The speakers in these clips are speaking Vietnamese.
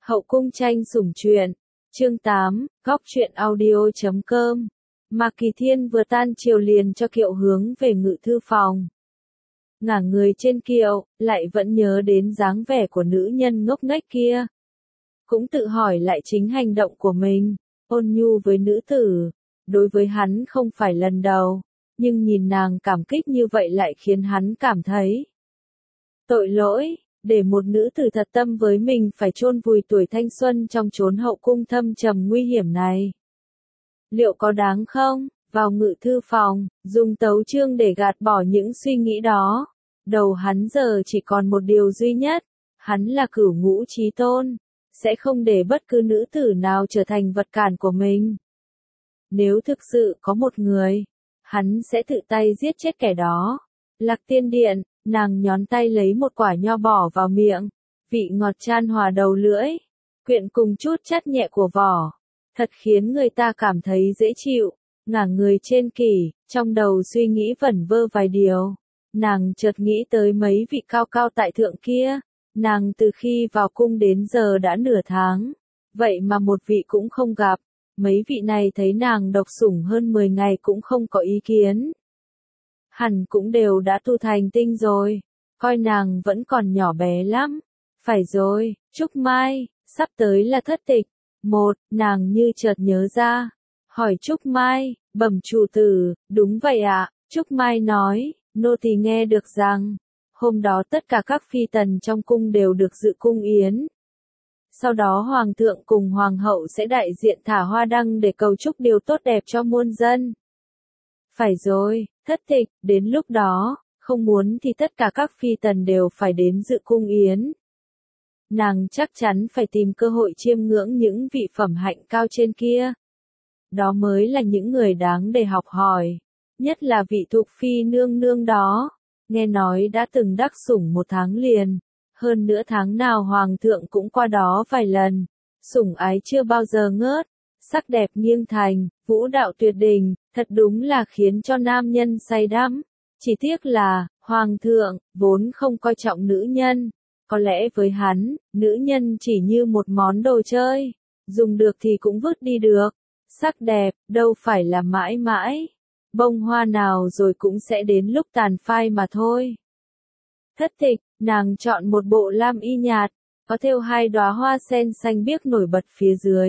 Hậu cung tranh sủng truyện. Chương 8, góc truyện audio.com. Mạc Kỳ Thiên vừa tan chiều liền cho kiệu hướng về ngự thư phòng. Ngả người trên kiệu, lại vẫn nhớ đến dáng vẻ của nữ nhân ngốc nghếch kia. Cũng tự hỏi lại chính hành động của mình, ôn nhu với nữ tử. Đối với hắn không phải lần đầu, nhưng nhìn nàng cảm kích như vậy lại khiến hắn cảm thấy tội lỗi. Để một nữ tử thật tâm với mình phải chôn vùi tuổi thanh xuân trong chốn hậu cung thâm trầm nguy hiểm này. Liệu có đáng không? Vào ngự thư phòng, dùng tấu chương để gạt bỏ những suy nghĩ đó. Đầu hắn giờ chỉ còn một điều duy nhất, hắn là cửu ngũ chí tôn, sẽ không để bất cứ nữ tử nào trở thành vật cản của mình. Nếu thực sự có một người, hắn sẽ tự tay giết chết kẻ đó. Lạc Tiên Điện, nàng nhón tay lấy một quả nho bỏ vào miệng, vị ngọt chan hòa đầu lưỡi, quyện cùng chút chát nhẹ của vỏ, thật khiến người ta cảm thấy dễ chịu. Ngả người trên kỷ, trong đầu suy nghĩ vẩn vơ vài điều, nàng chợt nghĩ tới mấy vị cao cao tại thượng kia. Nàng từ khi vào cung đến giờ đã nửa tháng, vậy mà một vị cũng không gặp. Mấy vị này thấy nàng độc sủng hơn 10 ngày cũng không có ý kiến. Hẳn cũng đều đã tu thành tinh rồi, coi nàng vẫn còn nhỏ bé lắm. Phải rồi, Trúc Mai, sắp tới là thất tịch. Nàng như chợt nhớ ra, hỏi Trúc Mai, bẩm chủ tử, đúng vậy ạ. Trúc Mai nói, nô tỳ nghe được rằng, hôm đó tất cả các phi tần trong cung đều được dự cung yến. Sau đó hoàng thượng cùng hoàng hậu sẽ đại diện thả hoa đăng để cầu chúc điều tốt đẹp cho muôn dân. Phải rồi, thất tịch, đến lúc đó, không muốn thì tất cả các phi tần đều phải đến dự cung yến. Nàng chắc chắn phải tìm cơ hội chiêm ngưỡng những vị phẩm hạnh cao trên kia. Đó mới là những người đáng để học hỏi, nhất là vị Thục Phi nương nương đó, nghe nói đã từng đắc sủng 1 tháng liền, hơn nữa tháng nào hoàng thượng cũng qua đó vài lần, sủng ái chưa bao giờ ngớt, sắc đẹp nghiêng thành, vũ đạo tuyệt đỉnh, thật đúng là khiến cho nam nhân say đắm. Chỉ tiếc là, hoàng thượng, vốn không coi trọng nữ nhân, có lẽ với hắn, nữ nhân chỉ như một món đồ chơi, dùng được thì cũng vứt đi được, sắc đẹp, đâu phải là mãi mãi, bông hoa nào rồi cũng sẽ đến lúc tàn phai mà thôi. Thất tịch, nàng chọn một bộ lam y nhạt, có thêu 2 đóa hoa sen xanh biếc nổi bật phía dưới.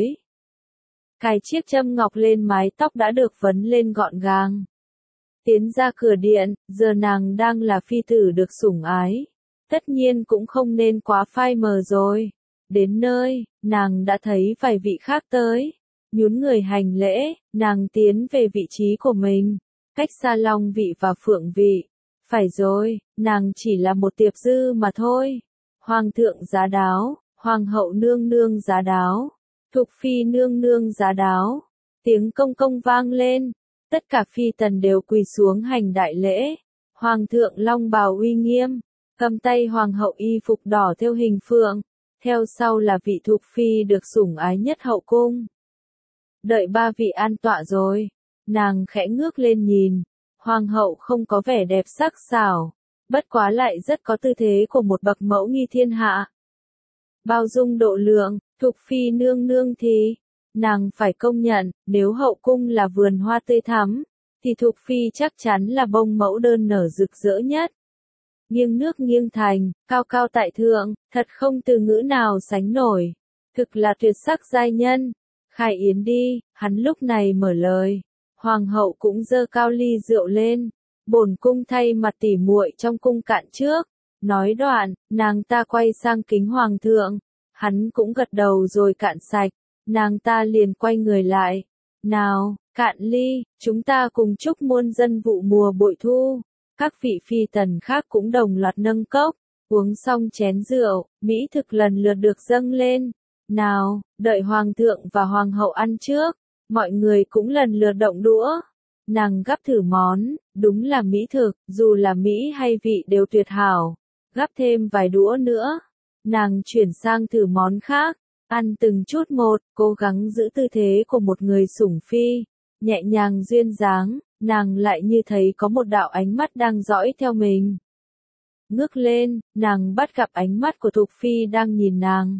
Cài chiếc châm ngọc lên mái tóc đã được vấn lên gọn gàng. Tiến ra cửa điện, giờ nàng đang là phi tử được sủng ái. Tất nhiên cũng không nên quá phai mờ rồi. Đến nơi, nàng đã thấy vài vị khác tới. Nhún người hành lễ, nàng tiến về vị trí của mình, cách xa Long vị và Phượng vị. Phải rồi, nàng chỉ là một tiệp dư mà thôi. Hoàng thượng giá đáo, hoàng hậu nương nương giá đáo, Thục Phi nương nương giá đáo. Tiếng công công vang lên, tất cả phi tần đều quỳ xuống hành đại lễ. Hoàng thượng long bào uy nghiêm, cầm tay hoàng hậu y phục đỏ thêu hình phượng, theo sau là vị Thục Phi được sủng ái nhất hậu cung. Đợi 3 vị an tọa rồi, nàng khẽ ngước lên nhìn. Hoàng hậu không có vẻ đẹp sắc sảo, bất quá lại rất có tư thế của một bậc mẫu nghi thiên hạ. Bao dung độ lượng, Thục Phi nương nương thì, nàng phải công nhận, nếu hậu cung là vườn hoa tươi thắm, thì Thục Phi chắc chắn là bông mẫu đơn nở rực rỡ nhất. Nghiêng nước nghiêng thành, cao cao tại thượng, thật không từ ngữ nào sánh nổi. Thực là tuyệt sắc giai nhân. Khai yến đi, hắn lúc này mở lời. Hoàng hậu cũng giơ cao ly rượu lên. Bổn cung thay mặt tỉ muội trong cung cạn trước. Nói đoạn, nàng ta quay sang kính hoàng thượng. Hắn cũng gật đầu rồi cạn sạch. Nàng ta liền quay người lại. Nào, cạn ly, chúng ta cùng chúc muôn dân vụ mùa bội thu. Các vị phi tần khác cũng đồng loạt nâng cốc. Uống xong chén rượu, mỹ thực lần lượt được dâng lên. Nào, đợi hoàng thượng và hoàng hậu ăn trước, mọi người cũng lần lượt động đũa. Nàng gắp thử món, đúng là mỹ thực, dù là mỹ hay vị đều tuyệt hảo. Gắp thêm vài đũa nữa. Nàng chuyển sang thử món khác, ăn từng chút một, cố gắng giữ tư thế của một người sủng phi. Nhẹ nhàng duyên dáng, nàng lại như thấy có một đạo ánh mắt đang dõi theo mình. Ngước lên, nàng bắt gặp ánh mắt của Thục Phi đang nhìn nàng.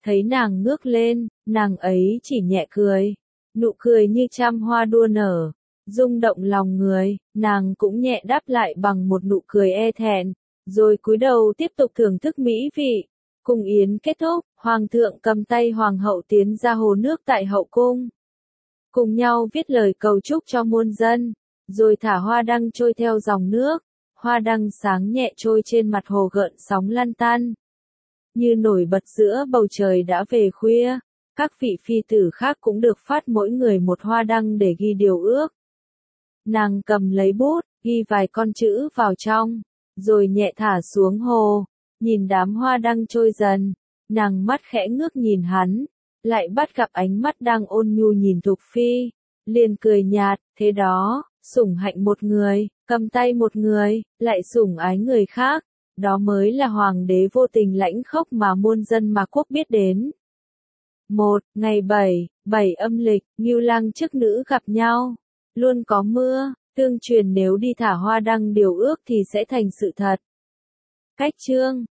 Thấy nàng ngước lên, nàng ấy chỉ nhẹ cười, nụ cười như trăm hoa đua nở, rung động lòng người, nàng cũng nhẹ đáp lại bằng một nụ cười e thẹn, rồi cúi đầu tiếp tục thưởng thức mỹ vị. Cung yến kết thúc, hoàng thượng cầm tay hoàng hậu tiến ra hồ nước tại hậu cung. Cùng nhau viết lời cầu chúc cho muôn dân, rồi thả hoa đăng trôi theo dòng nước, hoa đăng sáng nhẹ trôi trên mặt hồ gợn sóng lăn tăn. Như nổi bật giữa bầu trời đã về khuya, các vị phi tử khác cũng được phát mỗi người một hoa đăng để ghi điều ước. Nàng cầm lấy bút, ghi vài con chữ vào trong, rồi nhẹ thả xuống hồ, nhìn đám hoa đăng trôi dần, nàng mắt khẽ ngước nhìn hắn, lại bắt gặp ánh mắt đang ôn nhu nhìn Thục Phi, liền cười nhạt, thế đó, sủng hạnh một người, cầm tay một người, lại sủng ái người khác, đó mới là hoàng đế vô tình lãnh khốc mà muôn dân Mạc Quốc biết đến. 1. Ngày 7 âm lịch, Ngưu Lang chức nữ gặp nhau, luôn có mưa, tương truyền nếu đi thả hoa đăng điều ước thì sẽ thành sự thật. Cách chương